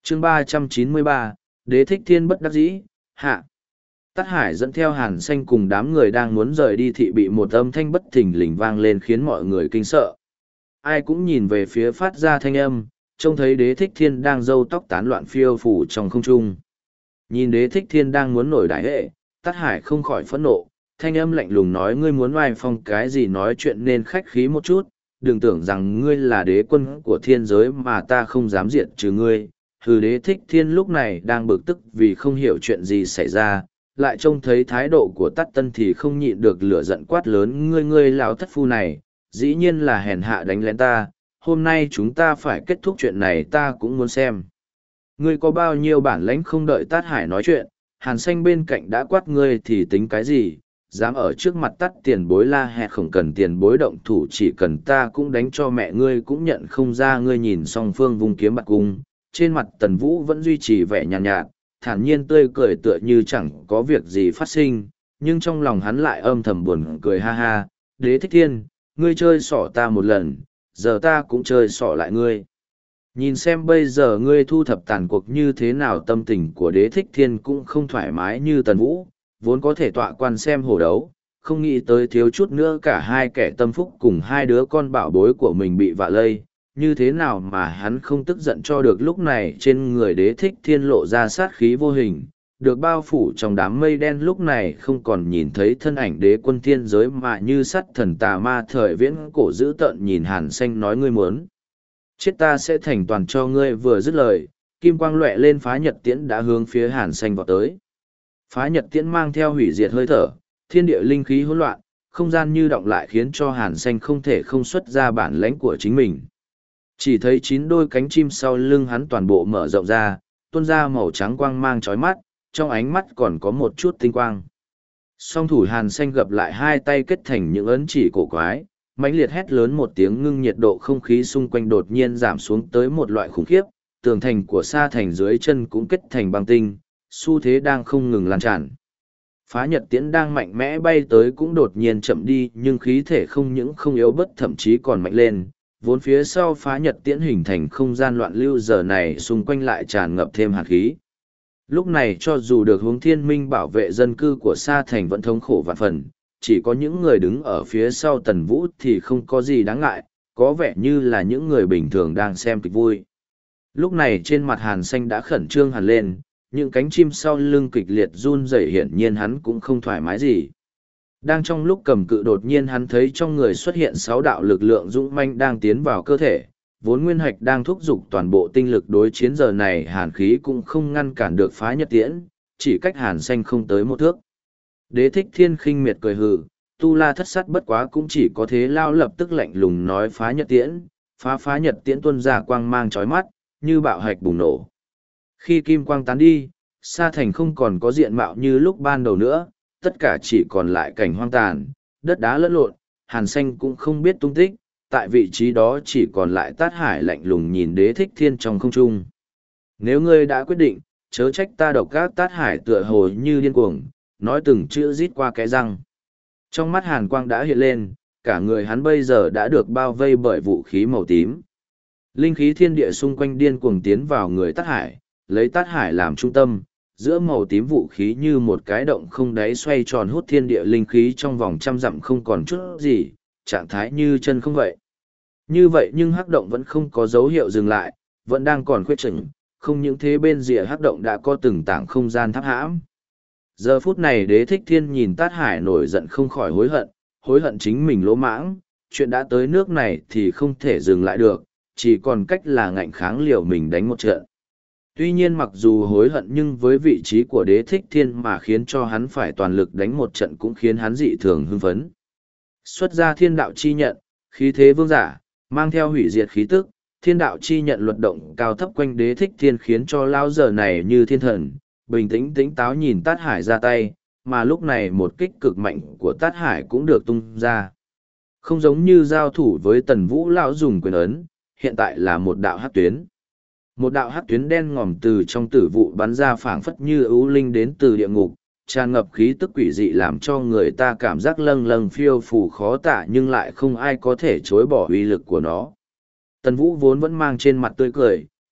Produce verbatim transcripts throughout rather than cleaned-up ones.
chương ba trăm chín mươi ba, Đế Thích Thiên bất đắc dĩ, hạ. Tát Hải dẫn theo Hàn Xanh cùng đám người đang muốn rời đi thị bị một âm thanh bất thình lình vang lên khiến mọi người kinh sợ. Ai cũng nhìn về phía phát ra thanh âm, trông thấy Đế Thích Thiên đang râu tóc tán loạn phiêu phủ trong không trung. Nhìn Đế Thích Thiên đang muốn nổi đại hệ, Tát Hải không khỏi phẫn nộ, thanh âm lạnh lùng nói ngươi muốn oai phong cái gì nói chuyện nên khách khí một chút, đừng tưởng rằng ngươi là đế quân của thiên giới mà ta không dám diệt trừ ngươi. Hừ. Đế Thích Thiên lúc này đang bực tức vì không hiểu chuyện gì xảy ra, lại trông thấy thái độ của Tát Tân thì không nhịn được lửa giận quát lớn ngươi ngươi lão thất phu này, dĩ nhiên là hèn hạ đánh lén ta, hôm nay chúng ta phải kết thúc chuyện này ta cũng muốn xem. Ngươi có bao nhiêu bản lãnh không đợi Tát Hải nói chuyện, Hàn Xanh bên cạnh đã quát ngươi thì tính cái gì, dám ở trước mặt Tát tiền bối la hét không cần tiền bối động thủ chỉ cần ta cũng đánh cho mẹ ngươi cũng nhận không ra. Ngươi nhìn song phương vung kiếm bạt cung, trên mặt Tần Vũ vẫn duy trì vẻ nhàn nhạt, nhạt, thản nhiên tươi cười tựa như chẳng có việc gì phát sinh, nhưng trong lòng hắn lại âm thầm buồn cười ha ha. Đế Thích Thiên, ngươi chơi xỏ ta một lần, giờ ta cũng chơi xỏ lại ngươi. Nhìn xem bây giờ ngươi thu thập tàn cuộc như thế nào. Tâm tình của Đế Thích Thiên cũng không thoải mái như Tần Vũ, vốn có thể tọa quan xem hổ đấu, không nghĩ tới thiếu chút nữa cả hai kẻ tâm phúc cùng hai đứa con bảo bối của mình bị vạ lây, như thế nào mà hắn không tức giận cho được. Lúc này trên người Đế Thích Thiên lộ ra sát khí vô hình, được bao phủ trong đám mây đen, lúc này không còn nhìn thấy thân ảnh đế quân thiên giới mà như sắt thần tà ma thời viễn cổ dữ tợn nhìn Hàn Xanh nói ngươi muốn chết ta sẽ thành toàn cho ngươi. Vừa dứt lời, kim quang lóe lên, phá nhật tiễn đã hướng phía Hàn Xanh vọt tới. Phá nhật tiễn mang theo hủy diệt hơi thở, thiên địa linh khí hỗn loạn, không gian như động lại khiến cho Hàn Xanh không thể không xuất ra bản lãnh của chính mình. Chỉ thấy chín đôi cánh chim sau lưng hắn toàn bộ mở rộng ra, tuôn ra màu trắng quang mang chói mắt, trong ánh mắt còn có một chút tinh quang. Song thủ Hàn Xanh gập lại hai tay kết thành những ấn chỉ cổ quái, mãnh liệt hét lớn một tiếng, ngưng nhiệt độ không khí xung quanh đột nhiên giảm xuống tới một loại khủng khiếp, tường thành của sa thành dưới chân cũng kết thành băng tinh, xu thế đang không ngừng lan tràn. Phá nhật tiễn đang mạnh mẽ bay tới cũng đột nhiên chậm đi, nhưng khí thể không những không yếu bớt thậm chí còn mạnh lên, vốn phía sau phá nhật tiễn hình thành không gian loạn lưu, giờ này xung quanh lại tràn ngập thêm hạt khí. Lúc này cho dù được hướng thiên minh bảo vệ dân cư của sa thành vẫn thống khổ vạn phần, chỉ có những người đứng ở phía sau Tần Vũ thì không có gì đáng ngại, có vẻ như là những người bình thường đang xem kịch vui. Lúc này trên mặt Hàn Xanh đã khẩn trương hẳn lên, những cánh chim sau lưng kịch liệt run rẩy, hiển nhiên hắn cũng không thoải mái gì. Đang trong lúc cầm cự đột nhiên hắn thấy trong người xuất hiện sáu đạo lực lượng dũng manh đang tiến vào cơ thể, vốn nguyên hạch đang thúc giục toàn bộ tinh lực đối chiến, giờ này hàn khí cũng không ngăn cản được phá nhật tiễn, chỉ cách Hàn Xanh không tới một thước. Đế Thích Thiên khinh miệt cười hừ, tu la thất sát bất quá cũng chỉ có thế. Lao lập tức lạnh lùng nói phá nhật tiễn, phá phá nhật tiễn tuôn ra quang mang chói mắt, như bạo hạch bùng nổ. Khi kim quang tán đi, sa thành không còn có diện mạo như lúc ban đầu nữa, tất cả chỉ còn lại cảnh hoang tàn, đất đá lẫn lộn, Hàn Xanh cũng không biết tung tích, tại vị trí đó chỉ còn lại Tát Hải lạnh lùng nhìn Đế Thích Thiên trong không trung. Nếu ngươi đã quyết định, chớ trách ta độc ác. Tát Hải tựa hồ như điên cuồng, nói từng chữ rít qua cái răng. Trong mắt hàn quang đã hiện lên, cả người hắn bây giờ đã được bao vây bởi vũ khí màu tím. Linh khí thiên địa xung quanh điên cuồng tiến vào người Tát Hải, lấy Tát Hải làm trung tâm, giữa màu tím vũ khí như một cái động không đáy xoay tròn hút thiên địa linh khí trong vòng trăm dặm không còn chút gì, trạng thái như chân không vậy. Như vậy nhưng hắc động vẫn không có dấu hiệu dừng lại, vẫn đang còn khuyết chừng, không những thế bên rìa hắc động đã có từng tảng không gian tháp hãm. Giờ phút này Đế Thích Thiên nhìn Tát Hải nổi giận không khỏi hối hận, hối hận chính mình lỗ mãng, chuyện đã tới nước này thì không thể dừng lại được, chỉ còn cách là ngạnh kháng liều mình đánh một trận. Tuy nhiên mặc dù hối hận nhưng với vị trí của Đế Thích Thiên mà khiến cho hắn phải toàn lực đánh một trận cũng khiến hắn dị thường hưng phấn. Xuất ra thiên đạo chi nhận, khí thế vương giả, mang theo hủy diệt khí tức, thiên đạo chi nhận luật động cao thấp quanh Đế Thích Thiên khiến cho lao giờ này như thiên thần, bình tĩnh tĩnh táo nhìn Tát Hải ra tay, mà lúc này một kích cực mạnh của Tát Hải cũng được tung ra. Không giống như giao thủ với Tần Vũ lão dùng quyền ấn, hiện tại là một đạo hắc tuyến. Một đạo hắc tuyến đen ngòm từ trong tử vụ bắn ra phảng phất như ưu linh đến từ địa ngục, tràn ngập khí tức quỷ dị làm cho người ta cảm giác lâng lâng phiêu phù khó tả nhưng lại không ai có thể chối bỏ uy lực của nó. Tần Vũ vốn vẫn mang trên mặt tươi cười,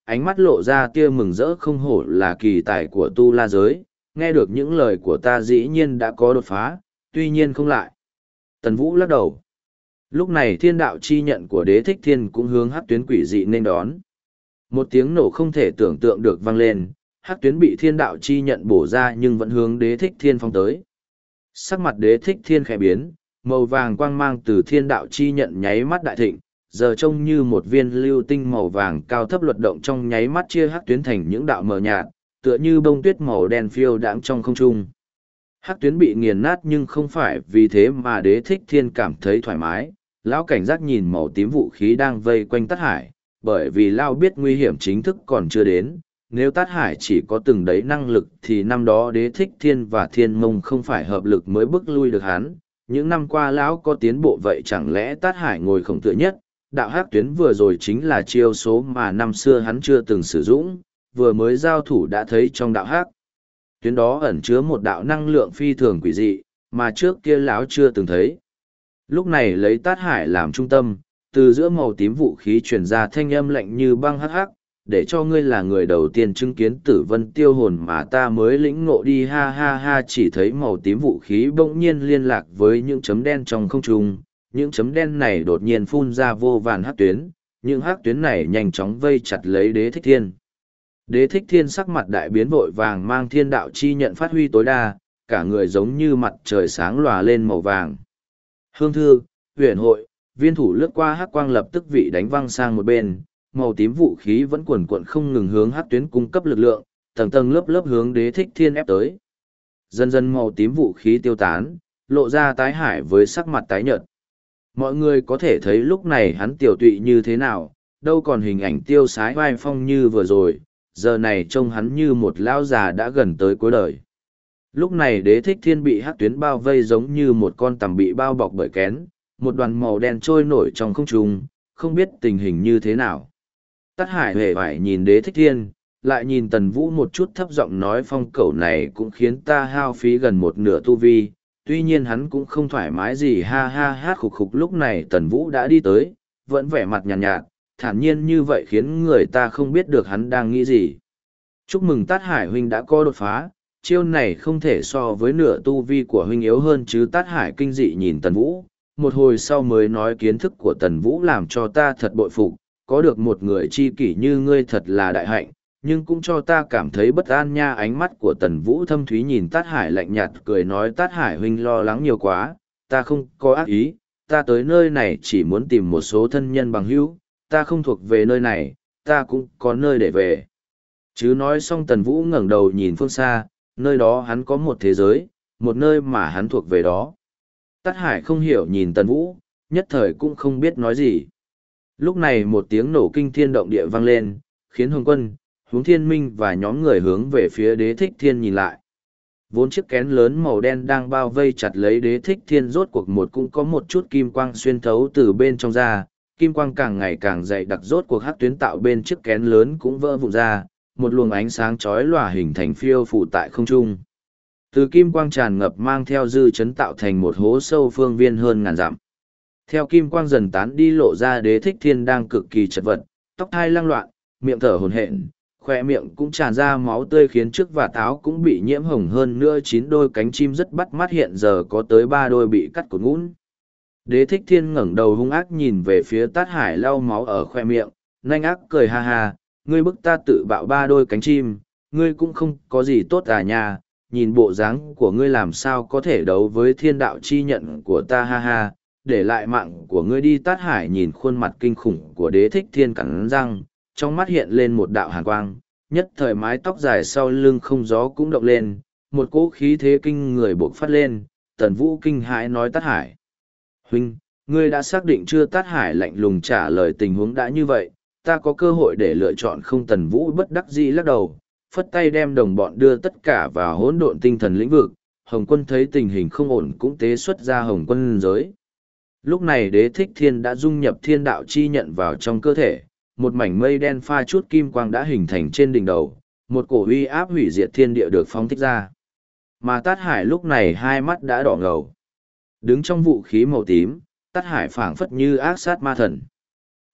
ánh mắt lộ ra tia mừng rỡ không hổ là kỳ tài của tu la giới, nghe được những lời của ta dĩ nhiên đã có đột phá, tuy nhiên không lại. Tần Vũ lắc đầu. Lúc này thiên đạo chi nhận của đế thích thiên cũng hướng hắc tuyến quỷ dị nên đón. Một tiếng nổ không thể tưởng tượng được vang lên, hắc tuyến bị thiên đạo chi nhận bổ ra nhưng vẫn hướng đế thích thiên phong tới. Sắc mặt đế thích thiên khẽ biến, màu vàng quang mang từ thiên đạo chi nhận nháy mắt đại thịnh, giờ trông như một viên lưu tinh màu vàng cao thấp luật động trong nháy mắt chia hắc tuyến thành những đạo mờ nhạt, tựa như bông tuyết màu đen phiêu đãng trong không trung. Hắc tuyến bị nghiền nát nhưng không phải vì thế mà đế thích thiên cảm thấy thoải mái, lão cảnh giác nhìn màu tím vũ khí đang vây quanh Tát Hải, bởi vì lão biết nguy hiểm chính thức còn chưa đến. Nếu Tát Hải chỉ có từng đấy năng lực thì năm đó đế thích thiên và thiên mông không phải hợp lực mới bức lui được hắn. Những năm qua lão có tiến bộ vậy chẳng lẽ Tát Hải ngồi khổng tựa nhất, đạo hắc tuyến vừa rồi chính là chiêu số mà năm xưa hắn chưa từng sử dụng, vừa mới giao thủ đã thấy trong đạo hắc tuyến đó ẩn chứa một đạo năng lượng phi thường quỷ dị, mà trước kia lão chưa từng thấy. Lúc này lấy Tát Hải làm trung tâm, từ giữa màu tím vũ khí truyền ra thanh âm lạnh như băng hắc hắc, để cho ngươi là người đầu tiên chứng kiến tử vân tiêu hồn mà ta mới lĩnh ngộ đi ha ha ha. Chỉ thấy màu tím vũ khí bỗng nhiên liên lạc với những chấm đen trong không trung, những chấm đen này đột nhiên phun ra vô vàn hắc tuyến, những hắc tuyến này nhanh chóng vây chặt lấy đế thích thiên. Đế thích thiên sắc mặt đại biến vội vàng mang thiên đạo chi nhận phát huy tối đa, cả người giống như mặt trời sáng lòa lên màu vàng. Hương thư, huyền hội, viên thủ lướt qua hắc quang lập tức vị đánh văng sang một bên, màu tím vũ khí vẫn cuồn cuộn không ngừng hướng hắc tuyến cung cấp lực lượng, tầng tầng lớp lớp hướng đế thích thiên ép tới. Dần dần màu tím vũ khí tiêu tán, lộ ra Tái Hải với sắc mặt tái nhợt. Mọi người có thể thấy lúc này hắn tiểu tụy như thế nào, đâu còn hình ảnh tiêu sái vai phong như vừa rồi, giờ này trông hắn như một lão già đã gần tới cuối đời. Lúc này đế thích thiên bị hắc tuyến bao vây giống như một con tằm bị bao bọc bởi kén, một đoàn màu đen trôi nổi trong không trung, không biết tình hình như thế nào. Tát Hải hề phải nhìn đế thích thiên, lại nhìn Tần Vũ một chút thấp giọng nói phong cẩu này cũng khiến ta hao phí gần một nửa tu vi, tuy nhiên hắn cũng không thoải mái gì ha ha hát khục khục. Lúc này Tần Vũ đã đi tới, vẫn vẻ mặt nhàn nhạt, nhạt, thản nhiên như vậy khiến người ta không biết được hắn đang nghĩ gì. Chúc mừng Tát Hải huynh đã có đột phá, chiêu này không thể so với nửa tu vi của huynh yếu hơn chứ. Tát Hải kinh dị nhìn Tần Vũ, một hồi sau mới nói kiến thức của Tần Vũ làm cho ta thật bội phục, có được một người chi kỷ như ngươi thật là đại hạnh, nhưng cũng cho ta cảm thấy bất an nha. Ánh mắt của Tần Vũ thâm thúy nhìn Tát Hải lạnh nhạt cười nói Tát Hải huynh lo lắng nhiều quá, ta không có ác ý, ta tới nơi này chỉ muốn tìm một số thân nhân bằng hữu, ta không thuộc về nơi này, ta cũng có nơi để về. Chứ nói xong Tần Vũ ngẩng đầu nhìn phương xa, nơi đó hắn có một thế giới, một nơi mà hắn thuộc về đó. Tát Hải không hiểu nhìn Tần Vũ, nhất thời cũng không biết nói gì. Lúc này một tiếng nổ kinh thiên động địa vang lên, khiến Hồng Quân, Hướng Thiên Minh và nhóm người hướng về phía đế thích thiên nhìn lại. Vốn chiếc kén lớn màu đen đang bao vây chặt lấy đế thích thiên rốt cuộc một cũng có một chút kim quang xuyên thấu từ bên trong ra, kim quang càng ngày càng dày đặc, rốt cuộc hắc tuyến tạo bên chiếc kén lớn cũng vỡ vụn ra, một luồng ánh sáng chói lòa hình thành phiêu phủ tại không trung. Từ kim quang tràn ngập mang theo dư chấn tạo thành một hố sâu phương viên hơn ngàn dặm. Theo kim quang dần tán đi lộ ra đế thích thiên đang cực kỳ chật vật, tóc thai lăng loạn, miệng thở hổn hển, khoe miệng cũng tràn ra máu tươi khiến trước và táo cũng bị nhiễm hồng, hơn nữa chín đôi cánh chim rất bắt mắt hiện giờ có tới ba đôi bị cắt cụt ngũn. Đế thích thiên ngẩng đầu hung ác nhìn về phía Tát Hải lau máu ở khoe miệng, nanh ác cười ha ha, ngươi bức ta tự bạo ba đôi cánh chim, ngươi cũng không có gì tốt à nha, nhìn bộ dáng của ngươi làm sao có thể đấu với thiên đạo chi nhận của ta ha ha, để lại mạng của ngươi đi. Tát Hải nhìn khuôn mặt kinh khủng của đế thích thiên cắn răng, trong mắt hiện lên một đạo hàn quang, nhất thời mái tóc dài sau lưng không gió cũng động lên, một cỗ khí thế kinh người bộc phát lên. Tần Vũ kinh hãi nói Tát Hải huynh, ngươi đã xác định chưa? Tát Hải lạnh lùng trả lời tình huống đã như vậy, ta có cơ hội để lựa chọn không? Tần Vũ bất đắc dĩ lắc đầu, phất tay đem đồng bọn đưa tất cả vào hỗn độn tinh thần lĩnh vực. Hồng Quân thấy tình hình không ổn cũng tế xuất ra Hồng Quân giới. Lúc này đế thích thiên đã dung nhập thiên đạo chi nhận vào trong cơ thể, một mảnh mây đen pha chút kim quang đã hình thành trên đỉnh đầu, một cổ uy áp hủy diệt thiên địa được phóng thích ra. Mà Tát Hải lúc này hai mắt đã đỏ ngầu. Đứng trong vũ khí màu tím, Tát Hải phảng phất như ác sát ma thần.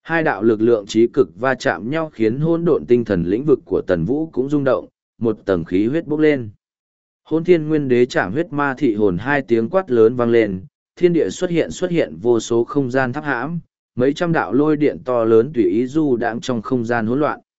Hai đạo lực lượng trí cực va chạm nhau khiến hỗn độn tinh thần lĩnh vực của Tần Vũ cũng rung động, một tầng khí huyết bốc lên. Hôn Thiên Nguyên Đế Trảm Huyết Ma Thị Hồn, hai tiếng quát lớn vang lên, thiên địa xuất hiện xuất hiện vô số không gian tháp hãm, mấy trăm đạo lôi điện to lớn tùy ý du đãng trong không gian hỗn loạn.